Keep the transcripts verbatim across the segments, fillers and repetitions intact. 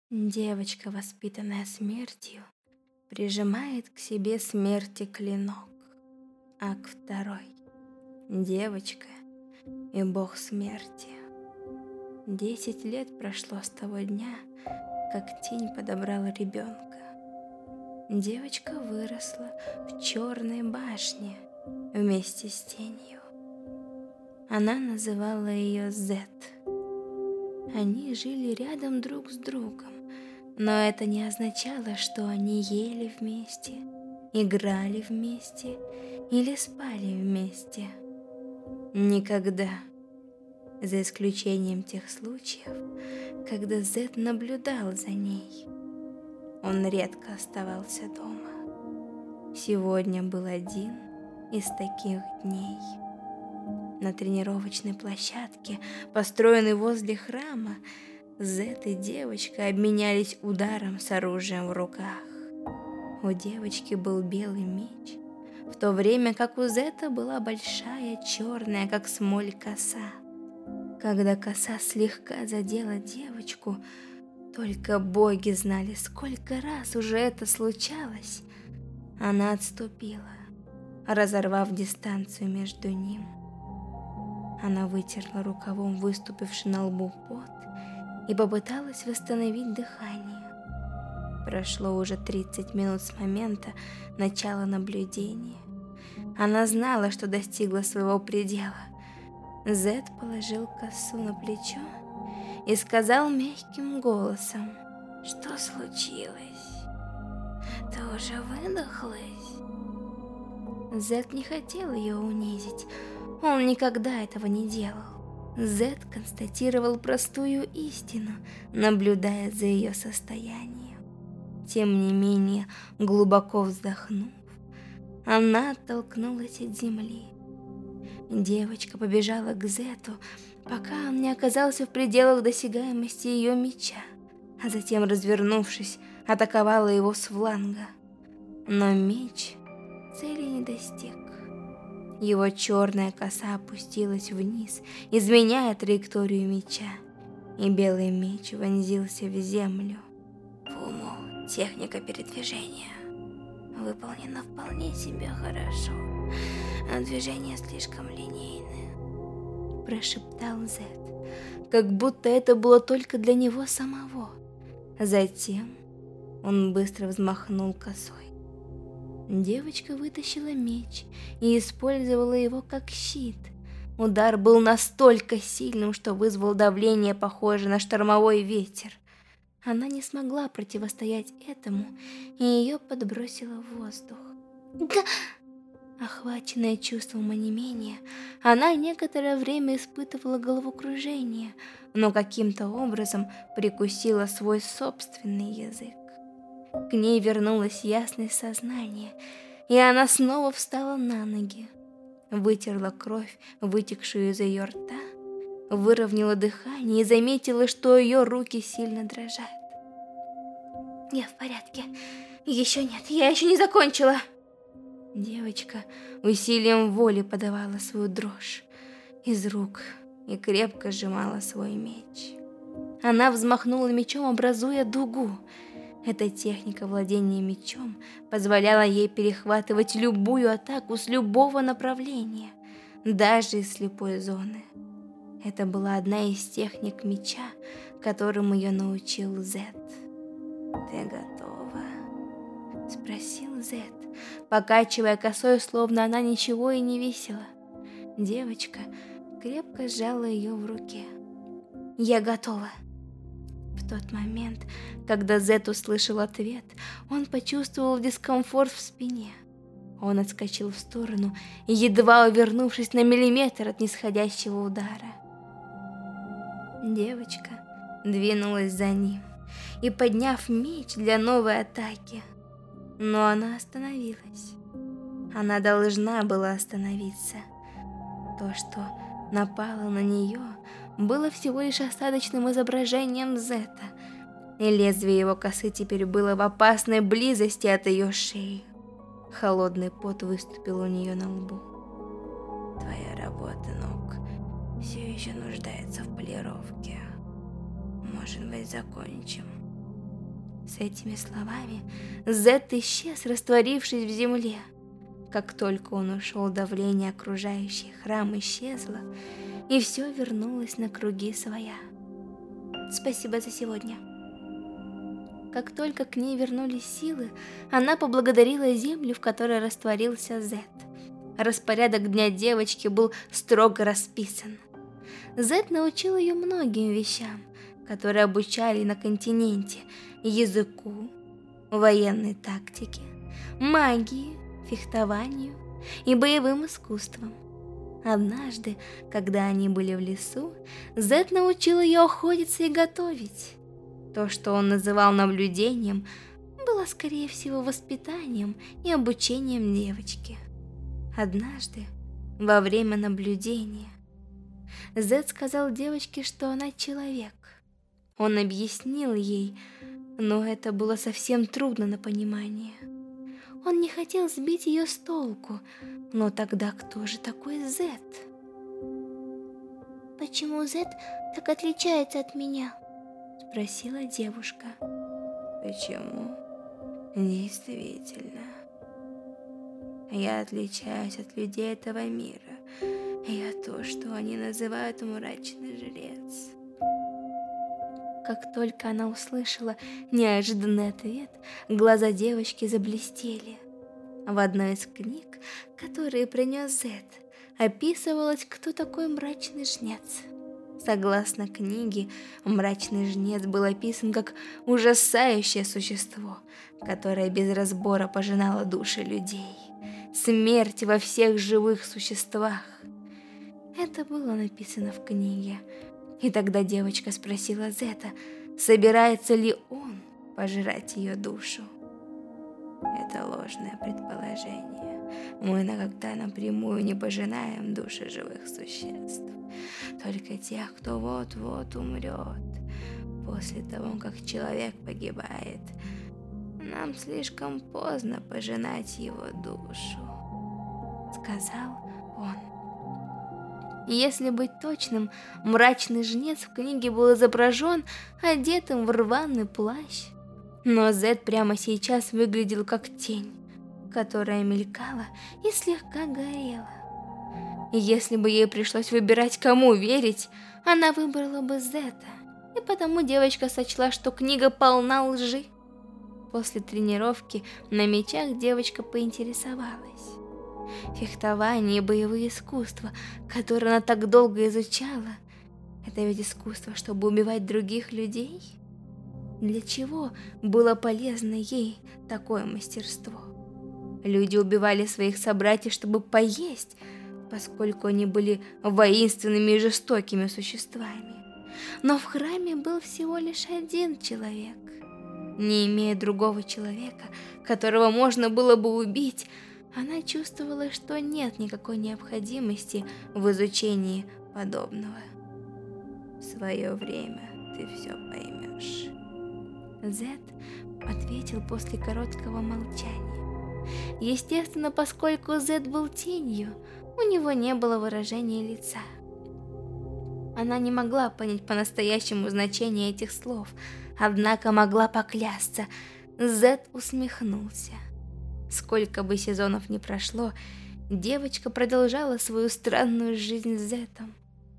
Девочка, воспитанная смертью, прижимает к себе смерти клинок. Акт второй. Девочка и бог смерти. Десять лет прошло с того дня, как тень подобрала ребенка. Девочка выросла в черной башне вместе с тенью. Она называла ее Зет. Они жили рядом друг с другом, но это не означало, что они ели вместе, играли вместе или спали вместе. Никогда, за исключением тех случаев, когда Зет наблюдал за ней. Он редко оставался дома. Сегодня был один из таких дней. На тренировочной площадке, построенной возле храма, Зет и девочка обменялись ударом с оружием в руках. У девочки был белый меч, в то время как у Зета была большая черная, как смоль, коса. Когда коса слегка задела девочку, только боги знали, сколько раз уже это случалось, она отступила, разорвав дистанцию между ним. Она вытерла рукавом выступивший на лбу пот и попыталась восстановить дыхание. Прошло уже тридцать минут с момента начала наблюдения. Она знала, что достигла своего предела. Зет положил косу на плечо и сказал мягким голосом: «Что случилось? Ты уже выдохлась?» Зет не хотел ее унизить. Он никогда этого не делал. Зет констатировал простую истину, наблюдая за ее состоянием. Тем не менее, глубоко вздохнув, она оттолкнулась от земли. Девочка побежала к Зету, пока он не оказался в пределах досягаемости ее меча, а затем, развернувшись, атаковала его с фланга. Но меч цели не достиг. Его черная коса опустилась вниз, изменяя траекторию меча, и белый меч вонзился в землю. Фуму, техника передвижения выполнена вполне себе хорошо, но движения слишком линейны, прошептал Зет, как будто это было только для него самого. Затем он быстро взмахнул косой. Девочка вытащила меч и использовала его как щит. Удар был настолько сильным, что вызвал давление, похожее на штормовой ветер. Она не смогла противостоять этому, и ее подбросило в воздух. Да! Охваченная чувством онемения, она некоторое время испытывала головокружение, но каким-то образом прикусила свой собственный язык. К ней вернулось ясное сознание, и она снова встала на ноги, вытерла кровь, вытекшую из ее рта, выровняла дыхание и заметила, что ее руки сильно дрожат. «Я в порядке. Еще нет, я еще не закончила!» Девочка усилием воли подавала свою дрожь из рук и крепко сжимала свой меч. Она взмахнула мечом, образуя дугу. Эта техника владения мечом позволяла ей перехватывать любую атаку с любого направления, даже из слепой зоны. Это была одна из техник меча, которым ее научил Зет. «Ты готова?» — спросил Зет, покачивая косой, словно она ничего и не весила. Девочка крепко сжала ее в руке. «Я готова». В тот момент, когда Зет услышал ответ, он почувствовал дискомфорт в спине. Он отскочил в сторону, едва увернувшись на миллиметр от нисходящего удара. Девочка двинулась за ним и, подняв меч для новой атаки, но она остановилась. Она должна была остановиться. То, что напало на нее, было всего лишь остаточным изображением Зета, и лезвие его косы теперь было в опасной близости от ее шеи. Холодный пот выступил у нее на лбу. «Твоя работа, ног, все еще нуждается в полировке. Может быть, закончим?» С этими словами Зет исчез, растворившись в земле. Как только он ушел, давление окружающий храм исчезло, и все вернулось на круги своя. Спасибо за сегодня. Как только к ней вернулись силы, она поблагодарила землю, в которой растворился Зет. Распорядок дня девочки был строго расписан. Зет научил ее многим вещам, которые обучали на континенте: языку, военной тактике, магии, фехтованию и боевым искусствам. Однажды, когда они были в лесу, Зет научил ее охотиться и готовить. То, что он называл наблюдением, было скорее всего воспитанием и обучением девочки. Однажды, во время наблюдения, Зет сказал девочке, что она человек. Он объяснил ей, но это было совсем трудно на понимание. Он не хотел сбить ее с толку, но тогда кто же такой Зет? «Почему Зет так отличается от меня?» — спросила девушка. «Почему? Действительно. Я отличаюсь от людей этого мира. Я то, что они называют мрачный жрец». Как только она услышала неожиданный ответ, глаза девочки заблестели. В одной из книг, которые принес Зет, описывалось, кто такой мрачный жнец. Согласно книге, мрачный жнец был описан как ужасающее существо, которое без разбора пожинало души людей. Смерть во всех живых существах. Это было написано в книге. И тогда девочка спросила Зета, собирается ли он пожирать ее душу. Это ложное предположение. Мы никогда напрямую не пожинаем души живых существ. Только тех, кто вот-вот умрет. После того, как человек погибает, нам слишком поздно пожинать его душу, сказал он. Если быть точным, мрачный жнец в книге был изображен одетым в рваный плащ. Но Зет прямо сейчас выглядел как тень, которая мелькала и слегка горела. Если бы ей пришлось выбирать, кому верить, она выбрала бы Зета, и потому девочка сочла, что книга полна лжи. После тренировки на мечах девочка поинтересовалась. Фехтование и боевые искусства, которые она так долго изучала, это ведь искусство, чтобы убивать других людей? Для чего было полезно ей такое мастерство? Люди убивали своих собратьев, чтобы поесть, поскольку они были воинственными и жестокими существами. Но в храме был всего лишь один человек. Не имея другого человека, которого можно было бы убить, она чувствовала, что нет никакой необходимости в изучении подобного. В свое время ты все поймешь. Зет ответил после короткого молчания. Естественно, поскольку Зет был тенью, у него не было выражения лица. Она не могла понять по-настоящему значение этих слов, однако могла поклясться. Зет усмехнулся. Сколько бы сезонов ни прошло, девочка продолжала свою странную жизнь с Зетом.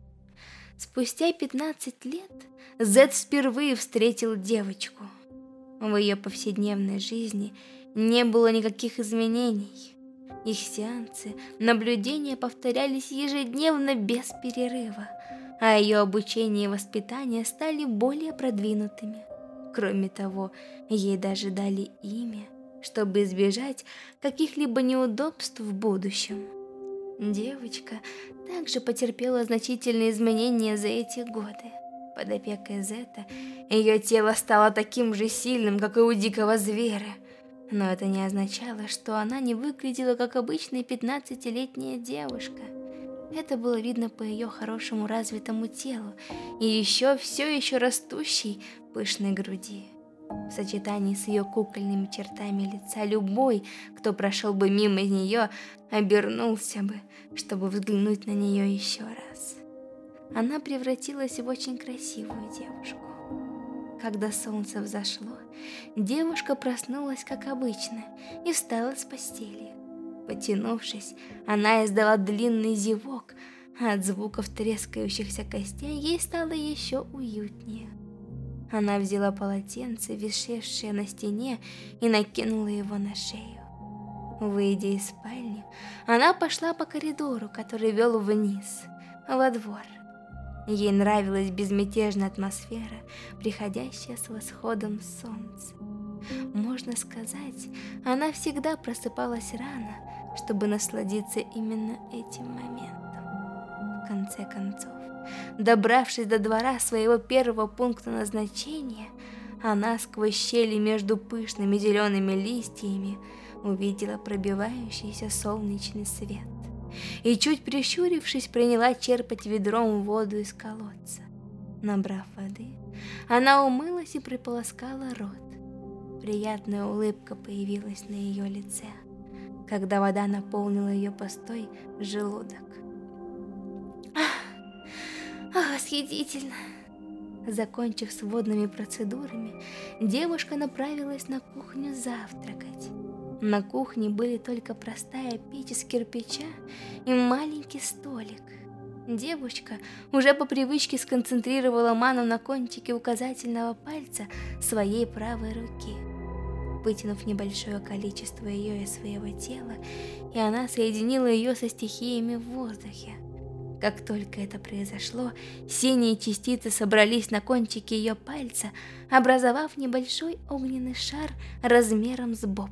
Спустя пятнадцать лет Зет впервые встретил девочку. В ее повседневной жизни не было никаких изменений. Их сеансы, наблюдения повторялись ежедневно без перерыва, а ее обучение и воспитание стали более продвинутыми. Кроме того, ей даже дали имя, чтобы избежать каких-либо неудобств в будущем. Девочка также потерпела значительные изменения за эти годы. Под опекой Зета ее тело стало таким же сильным, как и у дикого зверя. Но это не означало, что она не выглядела как обычная пятнадцатилетняя девушка. Это было видно по ее хорошему развитому телу и еще все еще растущей пышной груди. В сочетании с ее кукольными чертами лица любой, кто прошел бы мимо нее, обернулся бы, чтобы взглянуть на нее еще раз. Она превратилась в очень красивую девушку. Когда солнце взошло, девушка проснулась, как обычно, и встала с постели. Потянувшись, она издала длинный зевок, а от звуков трескающихся костей ей стало еще уютнее. Она взяла полотенце, висевшее на стене, и накинула его на шею. Выйдя из спальни, она пошла по коридору, который вел вниз, во двор. Ей нравилась безмятежная атмосфера, приходящая с восходом солнца. Можно сказать, она всегда просыпалась рано, чтобы насладиться именно этим моментом. В конце концов, добравшись до двора своего первого пункта назначения, она сквозь щели между пышными зелеными листьями увидела пробивающийся солнечный свет и, чуть прищурившись, приняла черпать ведром воду из колодца. Набрав воды, она умылась и прополоскала рот. Приятная улыбка появилась на ее лице, когда вода наполнила ее пустой желудок. «Ах, восхитительно!» Закончив с водными процедурами, девушка направилась на кухню завтракать. На кухне были только простая печь из кирпича и маленький столик. Девушка уже по привычке сконцентрировала ману на кончике указательного пальца своей правой руки. Вытянув небольшое количество ее из своего тела, и она соединила ее со стихиями в воздухе. Как только это произошло, синие частицы собрались на кончике ее пальца, образовав небольшой огненный шар размером с боб.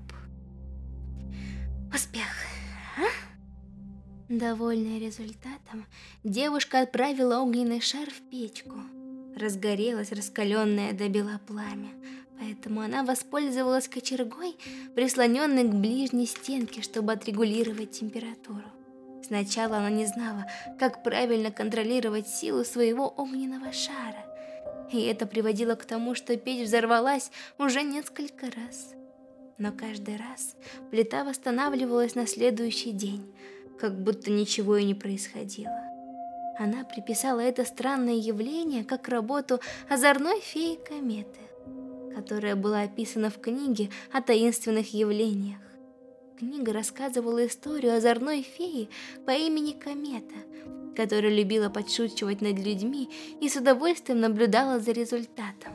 Успех, а? Довольная результатом, девушка отправила огненный шар в печку. Разгорелось раскаленное до бела пламя, поэтому она воспользовалась кочергой, прислоненной к ближней стенке, чтобы отрегулировать температуру. Сначала она не знала, как правильно контролировать силу своего огненного шара, и это приводило к тому, что печь взорвалась уже несколько раз. Но каждый раз плита восстанавливалась на следующий день, как будто ничего и не происходило. Она приписала это странное явление как работу озорной феи Кометы, которая была описана в книге о таинственных явлениях. Книга рассказывала историю озорной феи по имени Комета, которая любила подшучивать над людьми и с удовольствием наблюдала за результатом.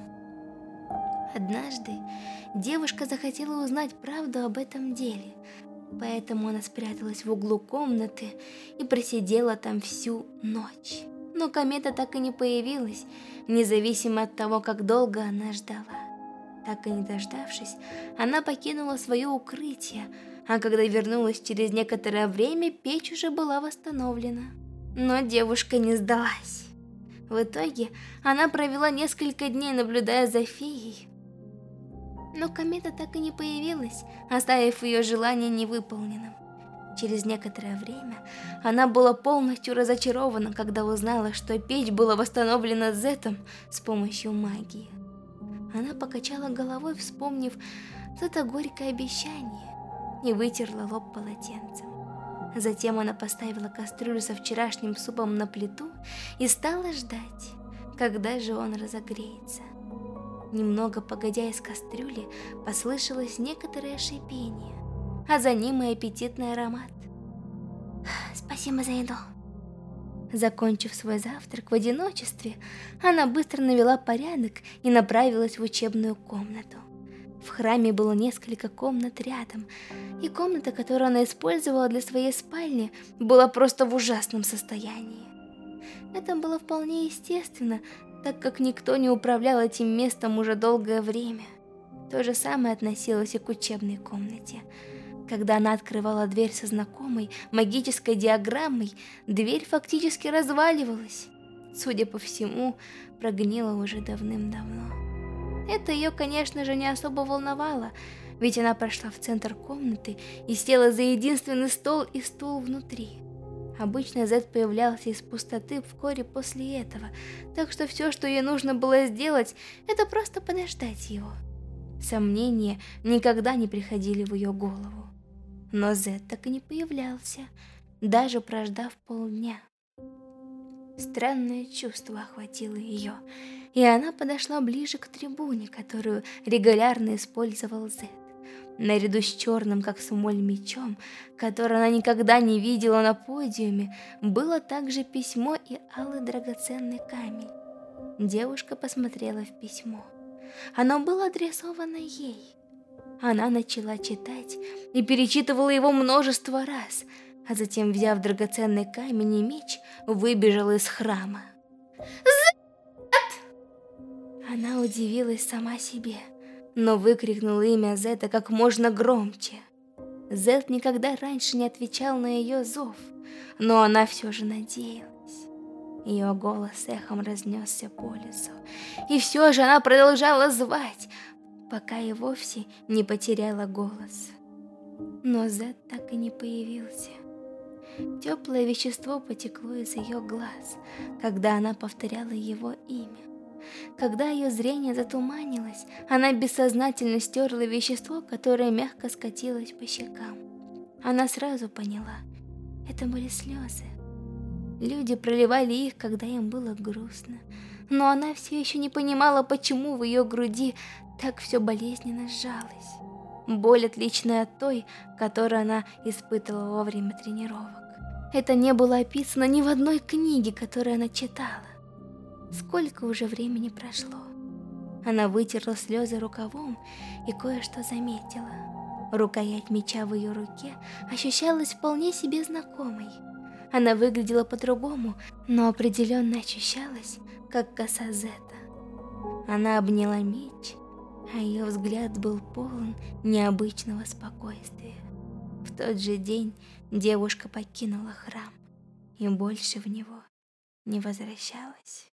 Однажды девушка захотела узнать правду об этом деле, поэтому она спряталась в углу комнаты и просидела там всю ночь. Но комета так и не появилась, независимо от того, как долго она ждала. Так и не дождавшись, она покинула свое укрытие, а когда вернулась через некоторое время, печь уже была восстановлена. Но девушка не сдалась. В итоге она провела несколько дней, наблюдая за феей. Но комета так и не появилась, оставив ее желание невыполненным. Через некоторое время она была полностью разочарована, когда узнала, что печь была восстановлена Зетом с помощью магии. Она покачала головой, вспомнив это горькое обещание, и вытерла лоб полотенцем. Затем она поставила кастрюлю со вчерашним супом на плиту и стала ждать, когда же он разогреется. Немного погодя, из кастрюли послышалось некоторое шипение, а за ним и аппетитный аромат. «Спасибо за еду». Закончив свой завтрак в одиночестве, она быстро навела порядок и направилась в учебную комнату. В храме было несколько комнат рядом, и комната, которую она использовала для своей спальни, была просто в ужасном состоянии. Это было вполне естественно, так как никто не управлял этим местом уже долгое время. То же самое относилось и к учебной комнате. Когда она открывала дверь со знакомой магической диаграммой, дверь фактически разваливалась. Судя по всему, прогнила уже давным-давно. Это ее, конечно же, не особо волновало, ведь она прошла в центр комнаты и села за единственный стол и стул внутри. Обычно Зет появлялся из пустоты вскоре после этого, так что все, что ей нужно было сделать, это просто подождать его. Сомнения никогда не приходили в ее голову. Но Зет так и не появлялся, даже прождав полдня. Странное чувство охватило ее, и она подошла ближе к трибуне, которую регулярно использовал Зед. Наряду с черным, как смоль, мечом, который она никогда не видела на подиуме, было также письмо и алый драгоценный камень. Девушка посмотрела в письмо. Оно было адресовано ей. Она начала читать и перечитывала его множество раз, а затем, взяв драгоценный камень и меч, выбежала из храма. «Зед!» Она удивилась сама себе, но выкрикнула имя Зета как можно громче. Зет никогда раньше не отвечал на ее зов, но она все же надеялась. Ее голос эхом разнесся по лесу, и все же она продолжала звать, пока и вовсе не потеряла голос. Но Зет так и не появился. Теплое вещество потекло из ее глаз, когда она повторяла его имя. Когда ее зрение затуманилось, она бессознательно стерла вещество, которое мягко скатилось по щекам. Она сразу поняла, это были слезы. Люди проливали их, когда им было грустно, но она все еще не понимала, почему в ее груди так все болезненно сжалось. Боль, отличная от той, которую она испытывала во время тренировок. Это не было описано ни в одной книге, которую она читала. Сколько уже времени прошло? Она вытерла слезы рукавом и кое-что заметила. Рукоять меча в ее руке ощущалась вполне себе знакомой. Она выглядела по-другому, но определенно ощущалась, как коса Зета. Она обняла меч, а ее взгляд был полон необычного спокойствия. В тот же день девушка покинула храм и больше в него не возвращалась.